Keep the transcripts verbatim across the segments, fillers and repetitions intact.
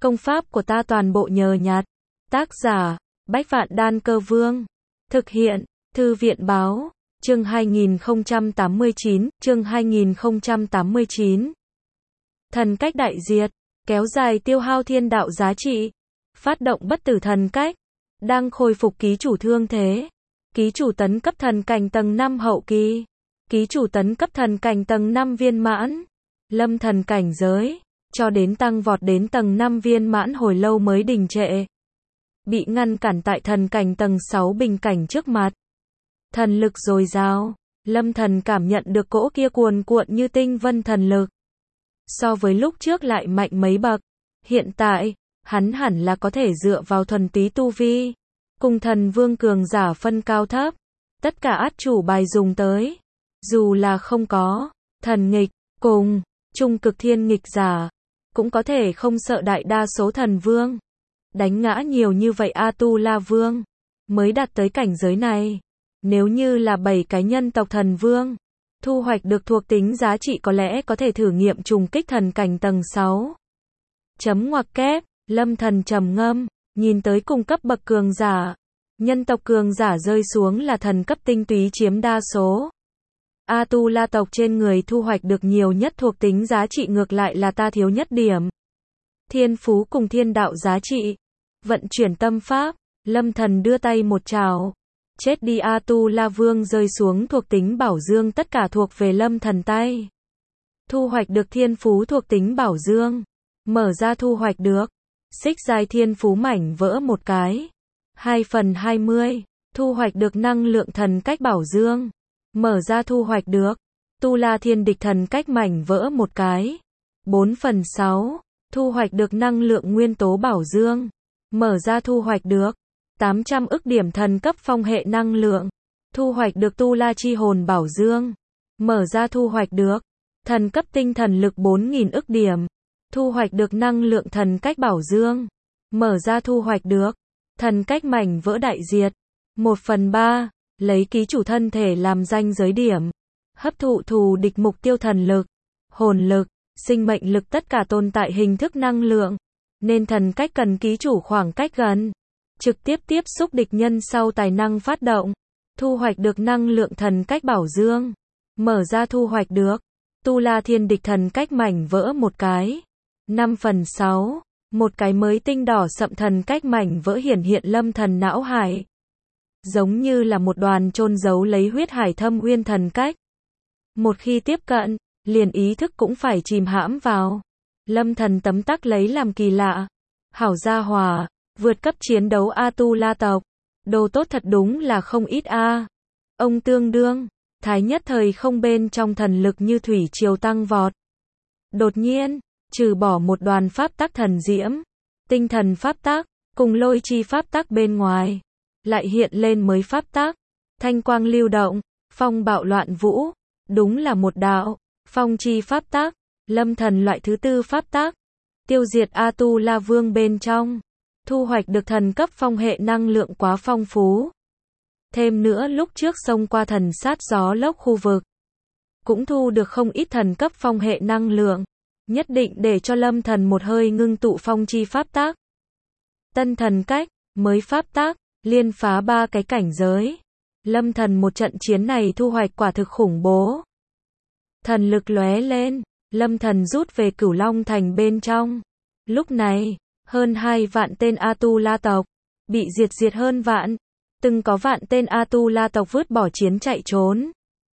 Công pháp của ta toàn bộ nhờ nhặt. Tác giả, Bách Vạn Đan Cơ Vương. Thực hiện, Thư viện báo, chương hai nghìn không trăm tám mươi chín, chương hai nghìn không trăm tám mươi chín. Thần cách đại diệt, kéo dài tiêu hao thiên đạo giá trị. Phát động bất tử thần cách, đang khôi phục ký chủ thương thế. Ký chủ tấn cấp thần cảnh tầng năm hậu kỳ. Ký chủ tấn cấp thần cảnh tầng năm viên mãn. Lâm thần cảnh giới, cho đến tăng vọt đến tầng năm viên mãn hồi lâu mới đình trệ. Bị ngăn cản tại thần cảnh tầng sáu bình cảnh trước mặt. Thần lực dồi dào, Lâm thần cảm nhận được cỗ kia cuồn cuộn như tinh vân thần lực. So với lúc trước lại mạnh mấy bậc. Hiện tại, hắn hẳn là có thể dựa vào thuần túy tu vi, cùng thần vương cường giả phân cao thấp. Tất cả át chủ bài dùng tới. Dù là không có thần nghịch, cùng trung cực thiên nghịch giả, cũng có thể không sợ đại đa số thần vương. Đánh ngã nhiều như vậy A-tu-la vương, mới đạt tới cảnh giới này. Nếu như là bảy cái nhân tộc thần vương, thu hoạch được thuộc tính giá trị có lẽ có thể thử nghiệm trùng kích thần cảnh tầng sáu. Chấm ngoặc kép, Lâm thần trầm ngâm, nhìn tới cùng cấp bậc cường giả. Nhân tộc cường giả rơi xuống là thần cấp tinh túy chiếm đa số. A-tu-la tộc trên người thu hoạch được nhiều nhất thuộc tính giá trị ngược lại là ta thiếu nhất điểm. Thiên phú cùng thiên đạo giá trị. Vận chuyển tâm pháp, Lâm thần đưa tay một trào. Chết đi A-tu-la vương rơi xuống thuộc tính bảo dương tất cả thuộc về Lâm thần tay. Thu hoạch được thiên phú thuộc tính bảo dương. Mở ra thu hoạch được. Xích giai thiên phú mảnh vỡ một cái. hai phần hai mươi. Thu hoạch được năng lượng thần cách bảo dương. Mở ra thu hoạch được. Tu La Thiên Địch thần cách mảnh vỡ một cái. bốn phần sáu. Thu hoạch được năng lượng nguyên tố bảo dương. Mở ra thu hoạch được. tám trăm ức điểm thần cấp phong hệ năng lượng. Thu hoạch được Tu La Chi hồn bảo dương. Mở ra thu hoạch được. Thần cấp tinh thần lực bốn nghìn ức điểm. Thu hoạch được năng lượng thần cách bảo dương. Mở ra thu hoạch được. Thần cách mảnh vỡ đại diệt. một phần ba. Lấy ký chủ thân thể làm ranh giới điểm. Hấp thụ thù địch mục tiêu thần lực, hồn lực, sinh mệnh lực tất cả tồn tại hình thức năng lượng. Nên thần cách cần ký chủ khoảng cách gần. Trực tiếp tiếp xúc địch nhân sau tài năng phát động. Thu hoạch được năng lượng thần cách bảo dương. Mở ra thu hoạch được. Tu La Thiên Địch thần cách mảnh vỡ một cái. năm phần sáu. Một cái mới tinh đỏ sậm thần cách mảnh vỡ hiển hiện Lâm thần não hải. Giống như là một đoàn chôn giấu lấy huyết hải thâm uyên thần cách. Một khi tiếp cận, liền ý thức cũng phải chìm hãm vào. Lâm thần tấm tắc lấy làm kỳ lạ. Hảo gia hòa, vượt cấp chiến đấu A-tu-la tộc. Đồ tốt thật đúng là không ít a. Ông tương đương, thái nhất thời không bên trong thần lực như thủy triều tăng vọt. Đột nhiên, trừ bỏ một đoàn pháp tắc thần diễm, tinh thần pháp tắc, cùng lôi chi pháp tắc bên ngoài. Lại hiện lên mới pháp tắc, thanh quang lưu động, phong bạo loạn vũ, đúng là một đạo, phong chi pháp tắc, Lâm thần loại thứ tư pháp tắc, tiêu diệt A-tu-la vương bên trong, thu hoạch được thần cấp phong hệ năng lượng quá phong phú. Thêm nữa lúc trước xông qua thần sát gió lốc khu vực, cũng thu được không ít thần cấp phong hệ năng lượng, nhất định để cho Lâm thần một hơi ngưng tụ phong chi pháp tắc. Tân thần cách, mới pháp tắc. Liên phá ba cái cảnh giới. Lâm thần một trận chiến này thu hoạch quả thực khủng bố. Thần lực lóe lên, Lâm thần rút về Cửu Long thành bên trong. Lúc này, hơn hai vạn tên A-tu-la tộc, bị diệt diệt hơn vạn. Từng có vạn tên A-tu-la tộc vứt bỏ chiến chạy trốn.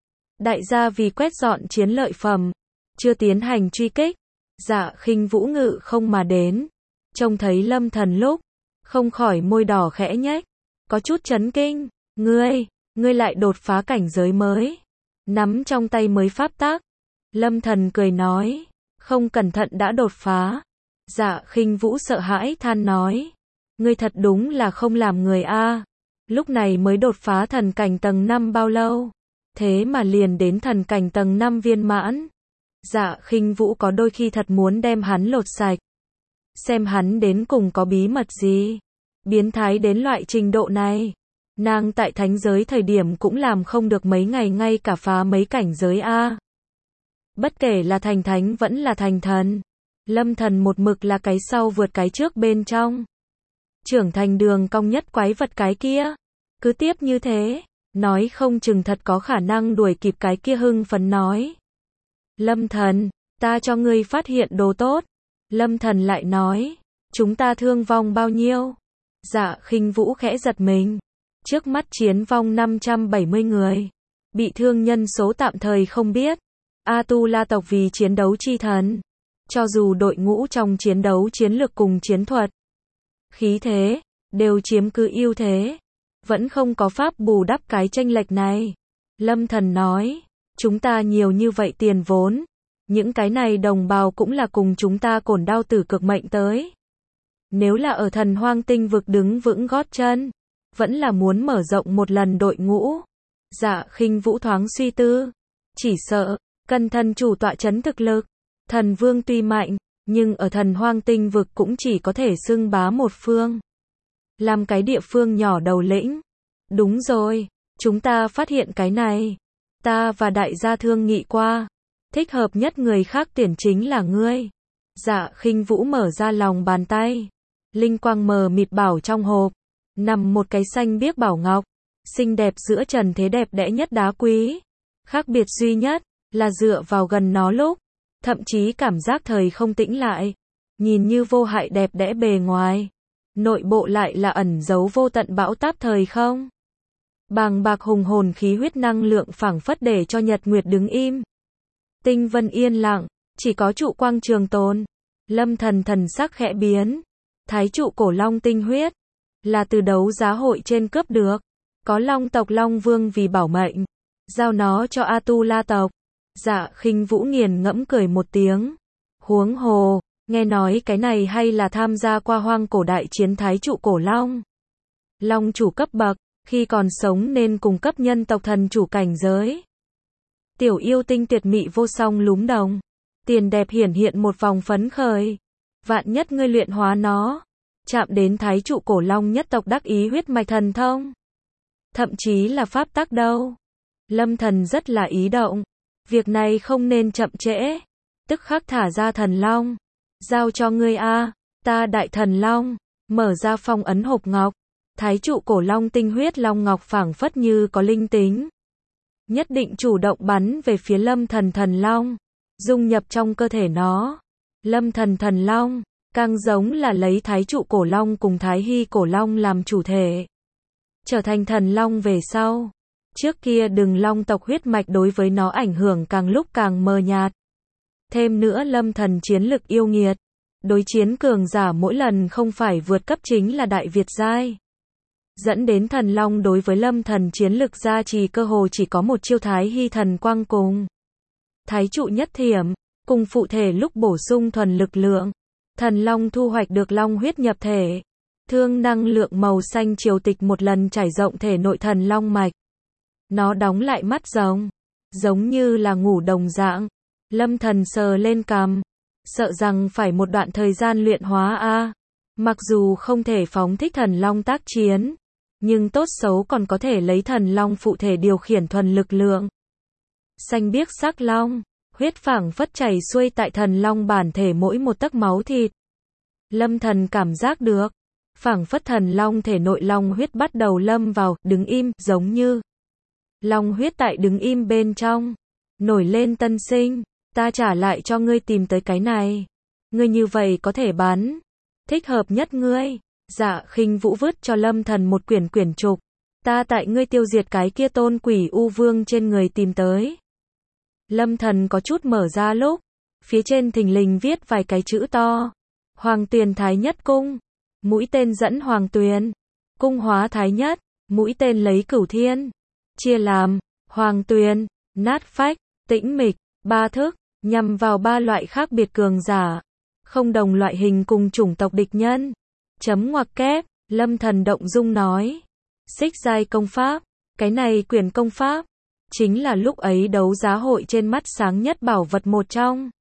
Đại gia vì quét dọn chiến lợi phẩm, chưa tiến hành truy kích. Dạ Khinh Vũ ngự không mà đến. Trông thấy Lâm thần lúc, không khỏi môi đỏ khẽ nhếch. Có chút chấn kinh, ngươi, ngươi lại đột phá cảnh giới mới. Nắm trong tay mới pháp tắc. Lâm thần cười nói, không cẩn thận đã đột phá. Dạ Khinh Vũ sợ hãi than nói, ngươi thật đúng là không làm người a. Lúc này mới đột phá thần cảnh tầng năm bao lâu? Thế mà liền đến thần cảnh tầng năm viên mãn. Dạ Khinh Vũ có đôi khi thật muốn đem hắn lột sạch. Xem hắn đến cùng có bí mật gì. Biến thái đến loại trình độ này. Nàng tại thánh giới thời điểm cũng làm không được mấy ngày ngay cả phá mấy cảnh giới a. Bất kể là thành thánh vẫn là thành thần. Lâm Thần một mực là cái sau vượt cái trước bên trong. Trưởng thành đường cong nhất quái vật cái kia. Cứ tiếp như thế, nói không chừng thật có khả năng đuổi kịp cái kia hưng phấn nói. Lâm Thần, ta cho ngươi phát hiện đồ tốt. Lâm Thần lại nói, chúng ta thương vong bao nhiêu? Dạ Khinh Vũ khẽ giật mình. Trước mắt chiến vong năm trăm bảy mươi người. Bị thương nhân số tạm thời không biết. A-tu-la tộc vì chiến đấu chi thần. Cho dù đội ngũ trong chiến đấu chiến lược cùng chiến thuật, khí thế, đều chiếm cứ ưu thế. Vẫn không có pháp bù đắp cái chênh lệch này. Lâm Thần nói, chúng ta nhiều như vậy tiền vốn. Những cái này đồng bào cũng là cùng chúng ta cổn đao tử cực mệnh tới. Nếu là ở thần hoang tinh vực đứng vững gót chân, vẫn là muốn mở rộng một lần đội ngũ. Dạ Khinh Vũ thoáng suy tư. Chỉ sợ, cần thần chủ tọa chấn thực lực. Thần vương tuy mạnh, nhưng ở thần hoang tinh vực cũng chỉ có thể xưng bá một phương. Làm cái địa phương nhỏ đầu lĩnh. Đúng rồi, chúng ta phát hiện cái này. Ta và đại gia thương nghị qua. Thích hợp nhất người khác tuyển chính là ngươi. Dạ Khinh Vũ mở ra lòng bàn tay. Linh quang mờ mịt bảo trong hộp. Nằm một cái xanh biếc bảo ngọc. Xinh đẹp giữa trần thế đẹp đẽ nhất đá quý. Khác biệt duy nhất, là dựa vào gần nó lúc. Thậm chí cảm giác thời không tĩnh lại. Nhìn như vô hại đẹp đẽ bề ngoài. Nội bộ lại là ẩn giấu vô tận bão táp thời không. Bàng bạc hùng hồn khí huyết năng lượng phảng phất để cho nhật nguyệt đứng im. Tinh vân yên lặng, chỉ có trụ quang trường tồn. Lâm Thần thần sắc khẽ biến. Thái trụ cổ long tinh huyết, là từ đấu giá hội trên cướp được. Có long tộc Long Vương vì bảo mệnh, giao nó cho A-tu-la tộc. Dạ Khinh Vũ nghiền ngẫm cười một tiếng. Huống hồ, nghe nói cái này hay là tham gia qua hoang cổ đại chiến thái trụ cổ long. Long chủ cấp bậc, khi còn sống nên cung cấp nhân tộc thần chủ cảnh giới. Tiểu yêu tinh tuyệt mị vô song lúm đồng. Tiền đẹp hiển hiện một vòng phấn khởi. Vạn nhất ngươi luyện hóa nó, chạm đến thái trụ cổ long nhất tộc đắc ý huyết mạch thần thông. Thậm chí là pháp tắc đâu. Lâm Thần rất là ý động. Việc này không nên chậm trễ. Tức khắc thả ra thần long. Giao cho ngươi a, ta đại thần long. Mở ra phong ấn hộp ngọc. Thái trụ cổ long tinh huyết long ngọc phảng phất như có linh tính. Nhất định chủ động bắn về phía Lâm Thần thần long. Dung nhập trong cơ thể nó. Lâm Thần thần long, càng giống là lấy thái trụ cổ long cùng thái hy cổ long làm chủ thể. Trở thành thần long về sau. Trước kia đừng long tộc huyết mạch đối với nó ảnh hưởng càng lúc càng mờ nhạt. Thêm nữa Lâm Thần chiến lực yêu nghiệt. Đối chiến cường giả mỗi lần không phải vượt cấp chính là đại việt giai. Dẫn đến thần long đối với Lâm Thần chiến lực gia trì cơ hồ chỉ có một chiêu thái hy thần quang cùng. Thái trụ nhất thiểm, cùng phụ thể lúc bổ sung thuần lực lượng. Thần long thu hoạch được long huyết nhập thể. Thương năng lượng màu xanh triều tịch một lần trải rộng thể nội thần long mạch. Nó đóng lại mắt rồng, giống như là ngủ đồng dạng. Lâm Thần sờ lên cằm, sợ rằng phải một đoạn thời gian luyện hóa a. Mặc dù không thể phóng thích thần long tác chiến, nhưng tốt xấu còn có thể lấy thần long phụ thể điều khiển thuần lực lượng. Xanh biếc sắc long, huyết phảng phất chảy xuôi tại thần long bản thể mỗi một tấc máu thịt. Lâm Thần cảm giác được, phảng phất thần long thể nội long huyết bắt đầu lâm vào, đứng im, giống như long huyết tại đứng im bên trong, nổi lên tân sinh. Ta trả lại cho ngươi tìm tới cái này. Ngươi như vậy có thể bán. Thích hợp nhất ngươi. Dạ Khinh Vũ vứt cho Lâm Thần một quyển quyển trục. Ta tại ngươi tiêu diệt cái kia tôn quỷ u vương trên người tìm tới. Lâm Thần có chút mở ra lúc. Phía trên thình lình viết vài cái chữ to. Hoàng Tuyền Thái Nhất Cung. Mũi tên dẫn Hoàng Tuyền. Cung hóa Thái Nhất. Mũi tên lấy Cửu Thiên. Chia làm, Hoàng Tuyền, Nát Phách, Tĩnh Mịch, ba thức, nhằm vào ba loại khác biệt cường giả. Không đồng loại hình cùng chủng tộc địch nhân. Chấm ngoặc kép, Lâm Thần động dung nói. Xích giai công pháp, cái này quyển công pháp, chính là lúc ấy đấu giá hội trên mắt sáng nhất bảo vật một trong.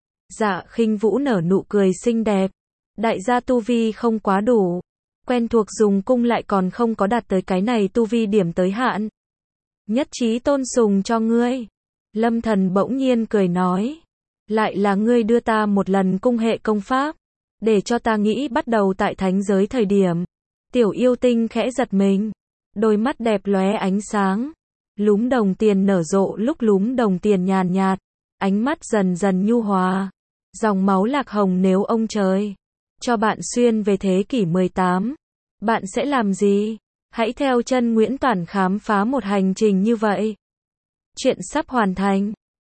Dạ Khinh Vũ nở nụ cười xinh đẹp. Đại gia tu vi không quá đủ. Quen thuộc dùng cung lại còn không có đạt tới cái này tu vi điểm tới hạn. Nhất trí tôn sùng cho ngươi. Lâm Thần bỗng nhiên cười nói. Lại là ngươi đưa ta một lần cung hệ công pháp, để cho ta nghĩ bắt đầu tại thánh giới thời điểm. Tiểu yêu tinh khẽ giật mình, đôi mắt đẹp lóe ánh sáng, lúm đồng tiền nở rộ lúc lúm đồng tiền nhàn nhạt, ánh mắt dần dần nhu hòa, dòng máu lạc hồng. Nếu ông trời cho bạn xuyên về thế kỷ mười tám, bạn sẽ làm gì? Hãy theo chân Nguyễn Toản khám phá một hành trình như vậy. Chuyện sắp hoàn thành.